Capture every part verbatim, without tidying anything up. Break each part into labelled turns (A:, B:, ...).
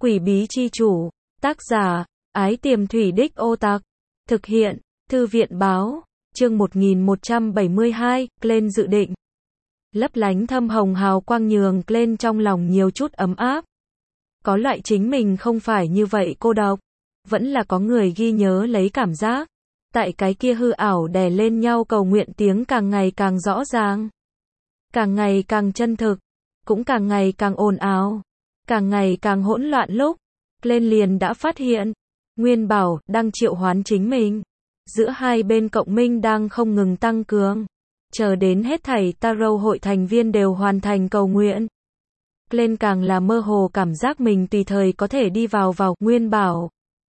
A: Quỷ bí chi chủ, tác giả, Ái Tiềm Thủy Đích Ô Tặc, thực hiện, Thư viện báo, chương một nghìn một trăm bảy mươi hai, Glenn dự định. Lấp lánh thâm hồng hào quang nhường Glenn trong lòng nhiều chút ấm áp. Có loại chính mình không phải như vậy cô độc, vẫn là có người ghi nhớ lấy cảm giác. Tại cái kia hư ảo đè lên nhau cầu nguyện tiếng càng ngày càng rõ ràng, càng ngày càng chân thực, cũng càng ngày càng ồn ào, càng ngày càng hỗn loạn lúc, Glenn liền đã phát hiện, Nguyên Bảo đang triệu hoán chính mình. Giữa hai bên cộng minh đang không ngừng tăng cường, chờ đến hết thảy Tarot hội thành viên đều hoàn thành cầu nguyện. Glenn càng là mơ hồ cảm giác mình tùy thời có thể đi vào vào Nguyên Bảo.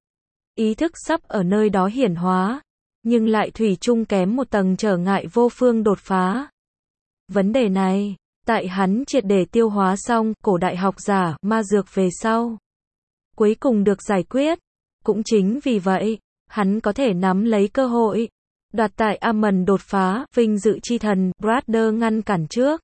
A: Ý thức sắp ở nơi đó hiển hóa, nhưng lại thủy chung kém một tầng trở ngại vô phương đột phá. Vấn đề này, tại hắn triệt để tiêu hóa xong cổ đại học giả ma dược về sau, cuối cùng được giải quyết. Cũng chính vì vậy, hắn có thể nắm lấy cơ hội, đoạt tại Amon đột phá, vinh dự chi thần, Brother ngăn cản trước.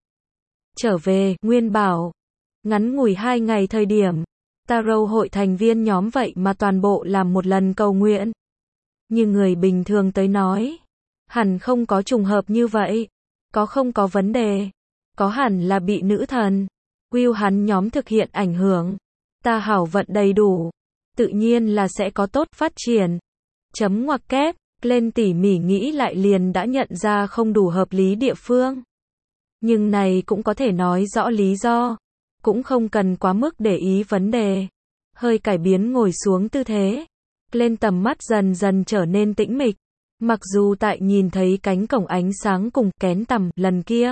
A: Trở về, Nguyên Bảo. Ngắn ngủi hai ngày thời điểm, Tarot hội thành viên nhóm vậy mà toàn bộ làm một lần cầu nguyện. Như người bình thường tới nói, hẳn không có trùng hợp như vậy, có không có vấn đề, có hẳn là bị nữ thần, Will hắn nhóm thực hiện ảnh hưởng, ta hảo vận đầy đủ, tự nhiên là sẽ có tốt phát triển. Chấm ngoặc kép, Glenn tỉ mỉ nghĩ lại liền đã nhận ra không đủ hợp lý địa phương. Nhưng này cũng có thể nói rõ lý do, cũng không cần quá mức để ý vấn đề. Hơi cải biến ngồi xuống tư thế, Glenn tầm mắt dần dần trở nên tĩnh mịch. Mặc dù tại nhìn thấy cánh cổng ánh sáng cùng kén tầm lần kia,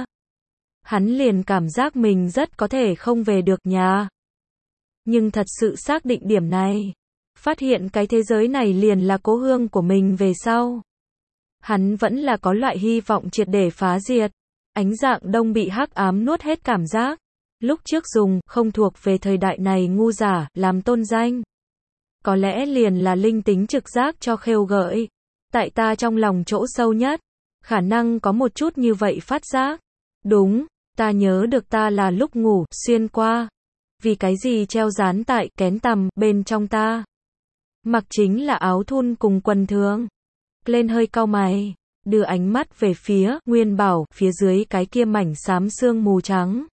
A: hắn liền cảm giác mình rất có thể không về được nhà. Nhưng thật sự xác định điểm này, phát hiện cái thế giới này liền là cố hương của mình về sau, hắn vẫn là có loại hy vọng triệt để phá diệt. Ánh dạng đông bị hắc ám nuốt hết cảm giác. Lúc trước dùng không thuộc về thời đại này ngu giả làm tôn danh, có lẽ liền là linh tính trực giác cho khêu gợi. Tại ta trong lòng chỗ sâu nhất, khả năng có một chút như vậy phát giác. Đúng, ta nhớ được ta là lúc ngủ xuyên qua, vì cái gì treo dán tại kén tằm bên trong ta. Mặc chính là áo thun cùng quần thường. Glenn hơi cau mày, đưa ánh mắt về phía Nguyên Bảo, phía dưới cái kia mảnh xám sương mù trắng.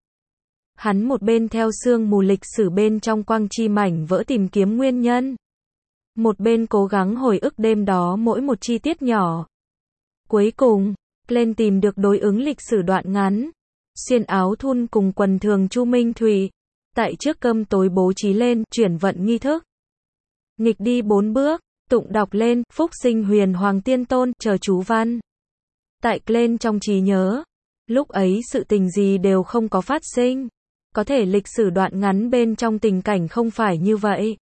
A: Hắn một bên theo sương mù lịch sử bên trong quang chi mảnh vỡ tìm kiếm nguyên nhân, một bên cố gắng hồi ức đêm đó mỗi một chi tiết nhỏ. Cuối cùng, Glenn tìm được đối ứng lịch sử đoạn ngắn, xuyên áo thun cùng quần thường Chu Minh Thủy, tại trước cơm tối bố trí lên chuyển vận nghi thức. Nghịch đi bốn bước, tụng đọc lên phúc sinh huyền hoàng tiên tôn chờ chú văn. Tại Glenn trong trí nhớ, lúc ấy sự tình gì đều không có phát sinh. Có thể lịch sử đoạn ngắn bên trong tình cảnh không phải như vậy.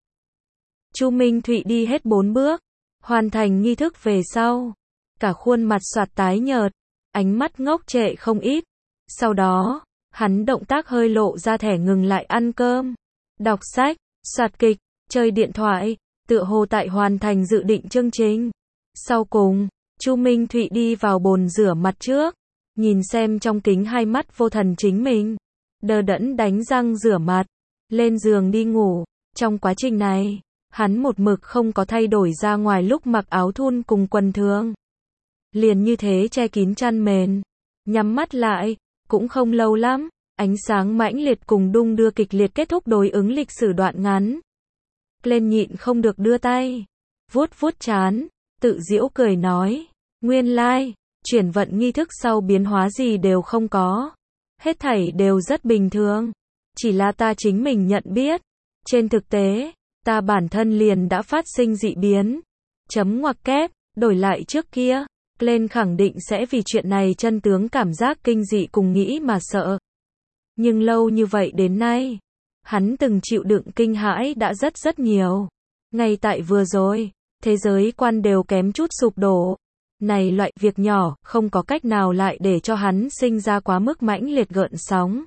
A: Chu Minh Thụy đi hết bốn bước, hoàn thành nghi thức về sau, cả khuôn mặt soạt tái nhợt, ánh mắt ngốc trệ không ít. Sau đó, hắn động tác hơi lộ ra thẻ ngừng lại ăn cơm, đọc sách, soạt kịch, chơi điện thoại, tựa hồ tại hoàn thành dự định chương trình. Sau cùng, Chu Minh Thụy đi vào bồn rửa mặt trước, nhìn xem trong kính hai mắt vô thần chính mình, đờ đẫn đánh răng rửa mặt, lên giường đi ngủ. Trong quá trình này, hắn một mực không có thay đổi ra ngoài lúc mặc áo thun cùng quần thường. Liền như thế che kín chăn mền, nhắm mắt lại, cũng không lâu lắm, ánh sáng mãnh liệt cùng đung đưa kịch liệt kết thúc đối ứng lịch sử đoạn ngắn. Glenn nhịn không được đưa tay, vuốt vuốt trán, tự giễu cười nói, nguyên lai, like, chuyển vận nghi thức sau biến hóa gì đều không có. Hết thảy đều rất bình thường, chỉ là ta chính mình nhận biết. Trên thực tế, ta bản thân liền đã phát sinh dị biến. Chấm ngoặc kép, đổi lại trước kia, Glenn khẳng định sẽ vì chuyện này chân tướng cảm giác kinh dị cùng nghĩ mà sợ. Nhưng lâu như vậy đến nay, hắn từng chịu đựng kinh hãi đã rất rất nhiều. Ngay tại vừa rồi, thế giới quan đều kém chút sụp đổ. Này loại việc nhỏ, không có cách nào lại để cho hắn sinh ra quá mức mãnh liệt gợn sóng.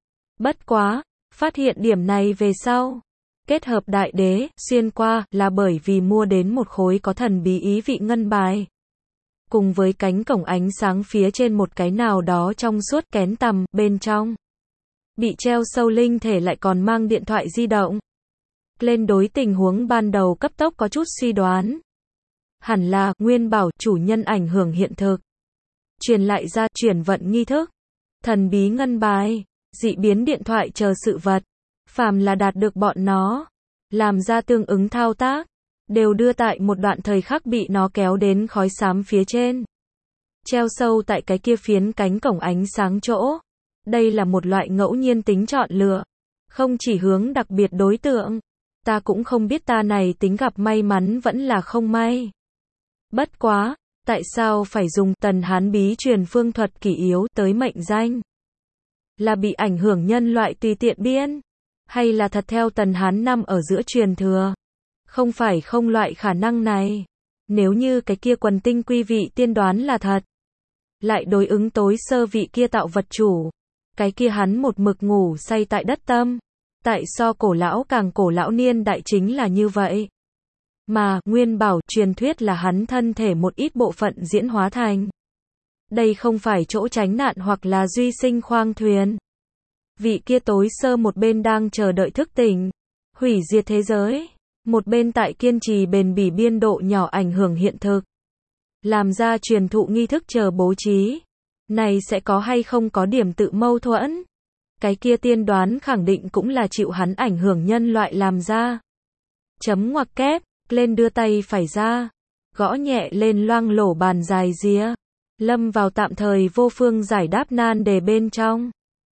A: Bất quá, phát hiện điểm này về sau, kết hợp đại đế, xuyên qua, là bởi vì mua đến một khối có thần bí ý vị ngân bài. Cùng với cánh cổng ánh sáng phía trên một cái nào đó trong suốt kén tằm, bên trong bị treo sâu linh thể lại còn mang điện thoại di động. Lên đối tình huống ban đầu cấp tốc có chút suy đoán. Hẳn là, Nguyên Bảo, chủ nhân ảnh hưởng hiện thực. Truyền lại ra, chuyển vận nghi thức. Thần bí ngân bài, dị biến điện thoại chờ sự vật. Phàm là đạt được bọn nó, làm ra tương ứng thao tác, đều đưa tại một đoạn thời khắc bị nó kéo đến khói xám phía trên. Treo sâu tại cái kia phiến cánh cổng ánh sáng chỗ. Đây là một loại ngẫu nhiên tính chọn lựa. Không chỉ hướng đặc biệt đối tượng. Ta cũng không biết ta này tính gặp may mắn vẫn là không may. Bất quá, tại sao phải dùng tần hán bí truyền phương thuật kỷ yếu tới mệnh danh? Là bị ảnh hưởng nhân loại tùy tiện biên? Hay là thật theo tần hán năm ở giữa truyền thừa? Không phải không loại khả năng này. Nếu như cái kia quần tinh quy vị tiên đoán là thật, lại đối ứng tối sơ vị kia tạo vật chủ, cái kia hắn một mực ngủ say tại đất tâm. Tại so cổ lão càng cổ lão niên đại chính là như vậy. Mà, Nguyên Bảo, truyền thuyết là hắn thân thể một ít bộ phận diễn hóa thành. Đây không phải chỗ tránh nạn hoặc là duy sinh khoang thuyền. Vị kia tối sơ một bên đang chờ đợi thức tỉnh, hủy diệt thế giới. Một bên tại kiên trì bền bỉ biên độ nhỏ ảnh hưởng hiện thực. Làm ra truyền thụ nghi thức chờ bố trí. Này sẽ có hay không có điểm tự mâu thuẫn? Cái kia tiên đoán khẳng định cũng là chịu hắn ảnh hưởng nhân loại làm ra. Chấm ngoặc kép, lên đưa tay phải ra. Gõ nhẹ lên loang lổ bàn dài ría. Lâm vào tạm thời vô phương giải đáp nan đề bên trong.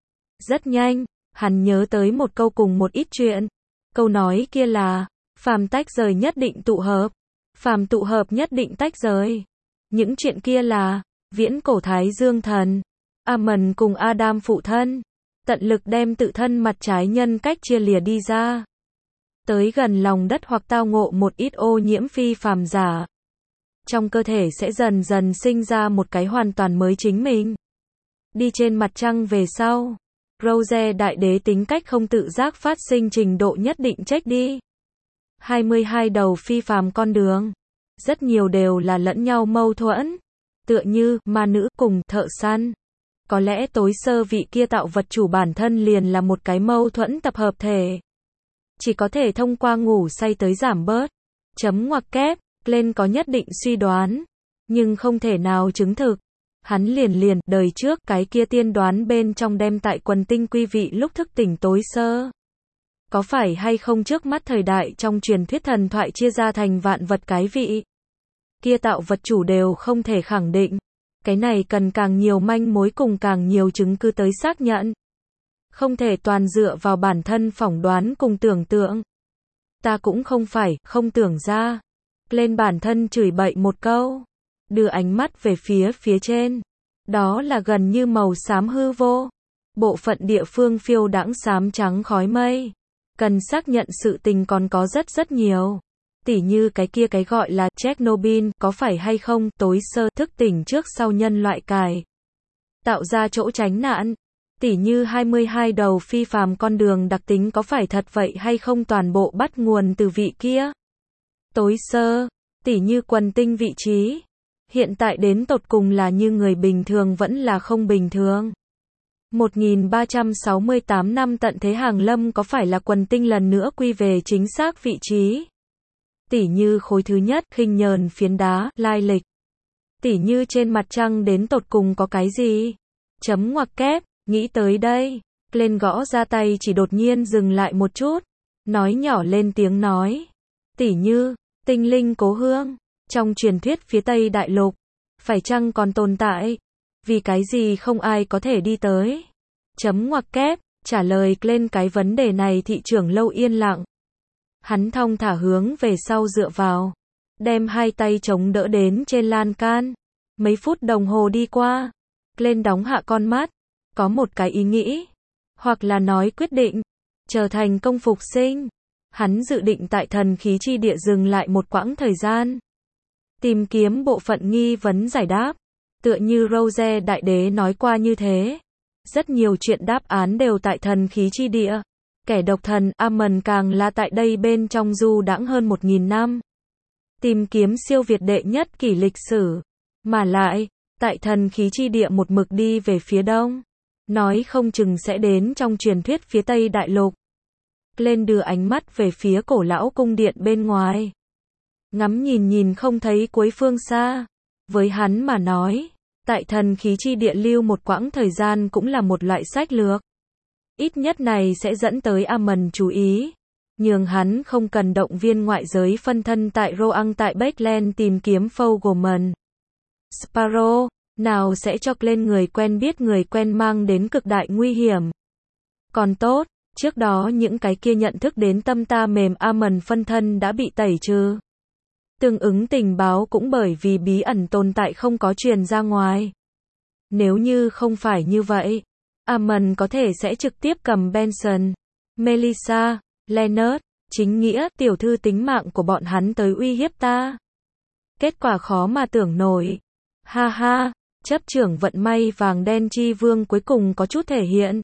A: Rất nhanh, hắn nhớ tới một câu cùng một ít chuyện. Câu nói kia là, phàm tách rời nhất định tụ hợp. Phàm tụ hợp nhất định tách rời. Những chuyện kia là, viễn cổ Thái Dương thần, Amen cùng Adam phụ thân, tận lực đem tự thân mặt trái nhân cách chia lìa đi ra. Tới gần lòng đất hoặc tao ngộ một ít ô nhiễm phi phàm giả. Trong cơ thể sẽ dần dần sinh ra một cái hoàn toàn mới chính mình. Đi trên mặt trăng về sau, Rose đại đế tính cách không tự giác phát sinh trình độ nhất định chết đi. hai mươi hai đầu phi phàm con đường. Rất nhiều đều là lẫn nhau mâu thuẫn. Tựa như, ma nữ cùng thợ săn. Có lẽ tối sơ vị kia tạo vật chủ bản thân liền là một cái mâu thuẫn tập hợp thể. Chỉ có thể thông qua ngủ say tới giảm bớt. Chấm ngoặc kép, lên có nhất định suy đoán. Nhưng không thể nào chứng thực. Hắn liền liền, đời trước, cái kia tiên đoán bên trong đem tại quần tinh quy vị lúc thức tỉnh tối sơ. Có phải hay không trước mắt thời đại trong truyền thuyết thần thoại chia ra thành vạn vật cái vị? Kia tạo vật chủ đều không thể khẳng định. Cái này cần càng nhiều manh mối cùng càng nhiều chứng cứ tới xác nhận. Không thể toàn dựa vào bản thân phỏng đoán cùng tưởng tượng. Ta cũng không phải, không tưởng ra. Lên bản thân chửi bậy một câu. Đưa ánh mắt về phía phía trên. Đó là gần như màu xám hư vô. Bộ phận địa phương phiêu đãng xám trắng khói mây. Cần xác nhận sự tình còn có rất rất nhiều. Tỉ như cái kia cái gọi là Chernobyl, có phải hay không, tối sơ thức tỉnh trước sau nhân loại cài. Tạo ra chỗ tránh nạn. Tỉ như hai mươi hai đầu phi phàm con đường đặc tính có phải thật vậy hay không toàn bộ bắt nguồn từ vị kia. Tối sơ, tỉ như quần tinh vị trí. Hiện tại đến tột cùng là như người bình thường vẫn là không bình thường. một nghìn ba trăm sáu mươi tám năm tận thế hàng lâm có phải là quần tinh lần nữa quy về chính xác vị trí? Tỉ như khối thứ nhất, khinh nhờn phiến đá, lai lịch. Tỉ như trên mặt trăng đến tột cùng có cái gì? Chấm ngoặc kép, nghĩ tới đây. Lên gõ ra tay chỉ đột nhiên dừng lại một chút. Nói nhỏ lên tiếng nói. Tỉ như, tinh linh cố hương. Trong truyền thuyết phía Tây Đại Lục. Phải chăng còn tồn tại? Vì cái gì không ai có thể đi tới? Chấm ngoặc kép, trả lời lên cái vấn đề này thị trưởng lâu yên lặng. Hắn thong thả hướng về sau dựa vào. Đem hai tay chống đỡ đến trên lan can. Mấy phút đồng hồ đi qua. Lên đóng hạ con mắt. Có một cái ý nghĩ. Hoặc là nói quyết định. Trở thành công phục sinh. Hắn dự định tại thần khí chi địa dừng lại một quãng thời gian. Tìm kiếm bộ phận nghi vấn giải đáp. Tựa như Rose đại đế nói qua như thế. Rất nhiều chuyện đáp án đều tại thần khí chi địa. Kẻ độc thần Amen càng là tại đây bên trong du đãng hơn một nghìn năm. Tìm kiếm siêu việt đệ nhất kỷ lịch sử. Mà lại, tại thần khí chi địa một mực đi về phía đông. Nói không chừng sẽ đến trong truyền thuyết phía Tây Đại Lục. Lên đưa ánh mắt về phía cổ lão cung điện bên ngoài. Ngắm nhìn nhìn không thấy cuối phương xa. Với hắn mà nói, tại thần khí chi địa lưu một quãng thời gian cũng là một loại sách lược. Ít nhất này sẽ dẫn tới Amon chú ý. Nhưng hắn không cần động viên ngoại giới phân thân tại Roang tại Backland tìm kiếm Fogleman. Sparrow, nào sẽ cho lên người quen biết người quen mang đến cực đại nguy hiểm. Còn tốt, trước đó những cái kia nhận thức đến tâm ta mềm Amon phân thân đã bị tẩy trừ. Tương ứng tình báo cũng bởi vì bí ẩn tồn tại không có truyền ra ngoài. Nếu như không phải như vậy, Amon có thể sẽ trực tiếp cầm Benson, Melissa, Leonard, chính nghĩa, tiểu thư tính mạng của bọn hắn tới uy hiếp ta. Kết quả khó mà tưởng nổi. Ha ha, chấp trưởng vận may vàng đen chi vương cuối cùng có chút thể hiện.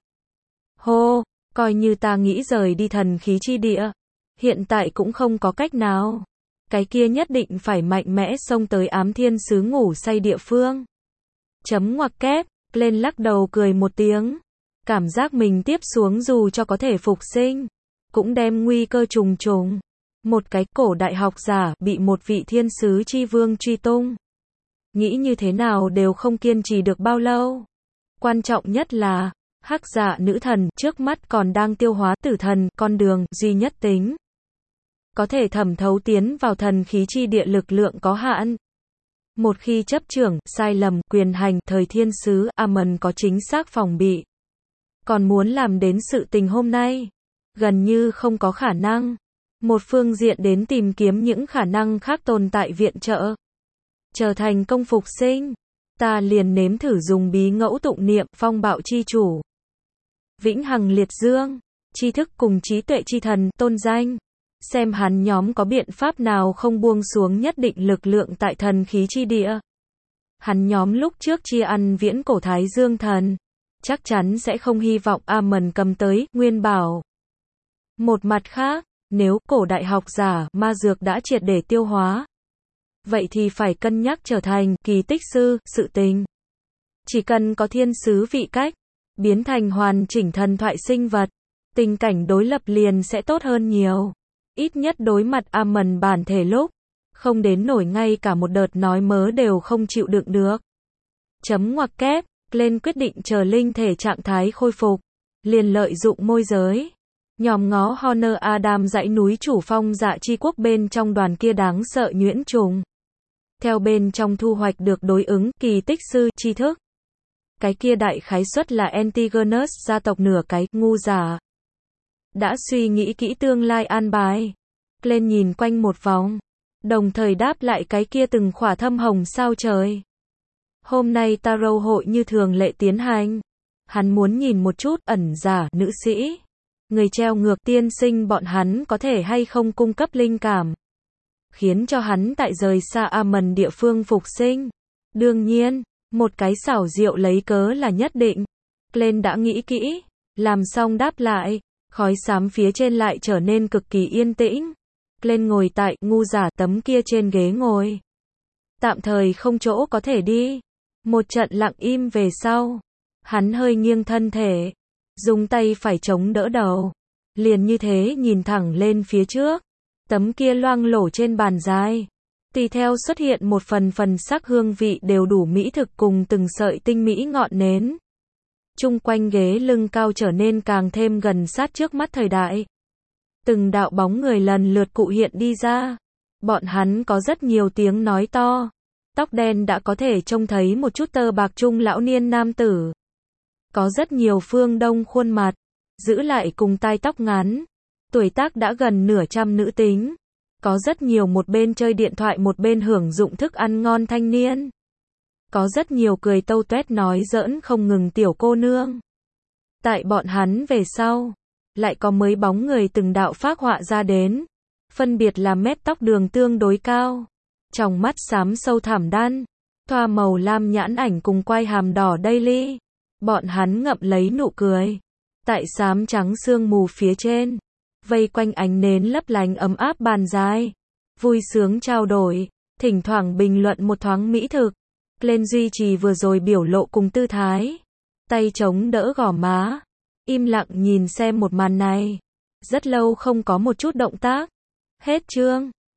A: Hô, coi như ta nghĩ rời đi thần khí chi địa. Hiện tại cũng không có cách nào. Cái kia nhất định phải mạnh mẽ xông tới ám thiên sứ ngủ say địa phương. Chấm ngoặc kép, lên lắc đầu cười một tiếng. Cảm giác mình tiếp xuống dù cho có thể phục sinh, cũng đem nguy cơ trùng trùng. Một cái cổ đại học giả bị một vị thiên sứ chi vương truy tung. Nghĩ như thế nào đều không kiên trì được bao lâu. Quan trọng nhất là, hắc dạ nữ thần trước mắt còn đang tiêu hóa tử thần, con đường duy nhất tính. Có thể thẩm thấu tiến vào thần khí chi địa lực lượng có hạn. Một khi chấp trưởng, sai lầm, quyền hành, thời thiên sứ, Amon có chính xác phòng bị. Còn muốn làm đến sự tình hôm nay, gần như không có khả năng. Một phương diện đến tìm kiếm những khả năng khác tồn tại viện trợ. Trở thành công phục sinh, ta liền nếm thử dùng bí ngẫu tụng niệm, phong bạo chi chủ. Vĩnh hằng liệt dương, tri thức cùng trí tuệ chi thần, tôn danh. Xem hắn nhóm có biện pháp nào không buông xuống nhất định lực lượng tại thần khí chi địa. Hắn nhóm lúc trước chia ăn viễn cổ Thái Dương thần, chắc chắn sẽ không hy vọng Amon cầm tới nguyên bảo. Một mặt khác, nếu cổ đại học giả ma dược đã triệt để tiêu hóa, vậy thì phải cân nhắc trở thành kỳ tích sư, sự tình. Chỉ cần có thiên sứ vị cách, biến thành hoàn chỉnh thần thoại sinh vật, tình cảnh đối lập liền sẽ tốt hơn nhiều. Ít nhất đối mặt Amon bản thể lúc, không đến nổi ngay cả một đợt nói mớ đều không chịu đựng được. Chấm ngoặc kép, lên quyết định chờ linh thể trạng thái khôi phục, liền lợi dụng môi giới. Nhòm ngó Honor Adam dãy núi chủ phong dạ chi quốc bên trong đoàn kia đáng sợ nhuyễn trùng. Theo bên trong thu hoạch được đối ứng kỳ tích sư tri thức. Cái kia đại khái suất là Antigonus gia tộc nửa cái ngu giả. Đã suy nghĩ kỹ tương lai an bài. Lên nhìn quanh một vòng. Đồng thời đáp lại cái kia từng khỏa thâm hồng sao trời. Hôm nay tarot hội như thường lệ tiến hành. Hắn muốn nhìn một chút ẩn giả nữ sĩ. Người treo ngược tiên sinh bọn hắn có thể hay không cung cấp linh cảm. Khiến cho hắn tại rời xa Amon địa phương phục sinh. Đương nhiên, một cái xảo diệu lấy cớ là nhất định. Lên đã nghĩ kỹ. Làm xong đáp lại. Khói xám phía trên lại trở nên cực kỳ yên tĩnh. Lên ngồi tại ngu giả tấm kia trên ghế ngồi. Tạm thời không chỗ có thể đi. Một trận lặng im về sau. Hắn hơi nghiêng thân thể. Dùng tay phải chống đỡ đầu. Liền như thế nhìn thẳng lên phía trước. Tấm kia loang lổ trên bàn dài. Tùy theo xuất hiện một phần phần sắc hương vị đều đủ mỹ thực cùng từng sợi tinh mỹ ngọn nến. Chung quanh ghế lưng cao trở nên càng thêm gần sát trước mắt thời đại. Từng đạo bóng người lần lượt cụ hiện đi ra. Bọn hắn có rất nhiều tiếng nói to. Tóc đen đã có thể trông thấy một chút tơ bạc trung lão niên nam tử. Có rất nhiều phương đông khuôn mặt. Giữ lại cùng tai tóc ngắn. Tuổi tác đã gần nửa trăm nữ tính. Có rất nhiều một bên chơi điện thoại một bên hưởng dụng thức ăn ngon thanh niên. Có rất nhiều cười tâu tuét nói giỡn không ngừng tiểu cô nương. Tại bọn hắn về sau, lại có mấy bóng người từng đạo phác họa ra đến. Phân biệt là mép tóc đường tương đối cao, tròng mắt xám sâu thẳm đan, thoa màu lam nhãn ảnh cùng quai hàm đỏ daily. Bọn hắn ngậm lấy nụ cười. Tại xám trắng sương mù phía trên, vây quanh ánh nến lấp lánh ấm áp bàn dài. Vui sướng trao đổi, thỉnh thoảng bình luận một thoáng mỹ thực. Lên duy trì vừa rồi biểu lộ cùng tư thái. Tay chống đỡ gò má. Im lặng nhìn xem một màn này. Rất lâu không có một chút động tác. Hết chương.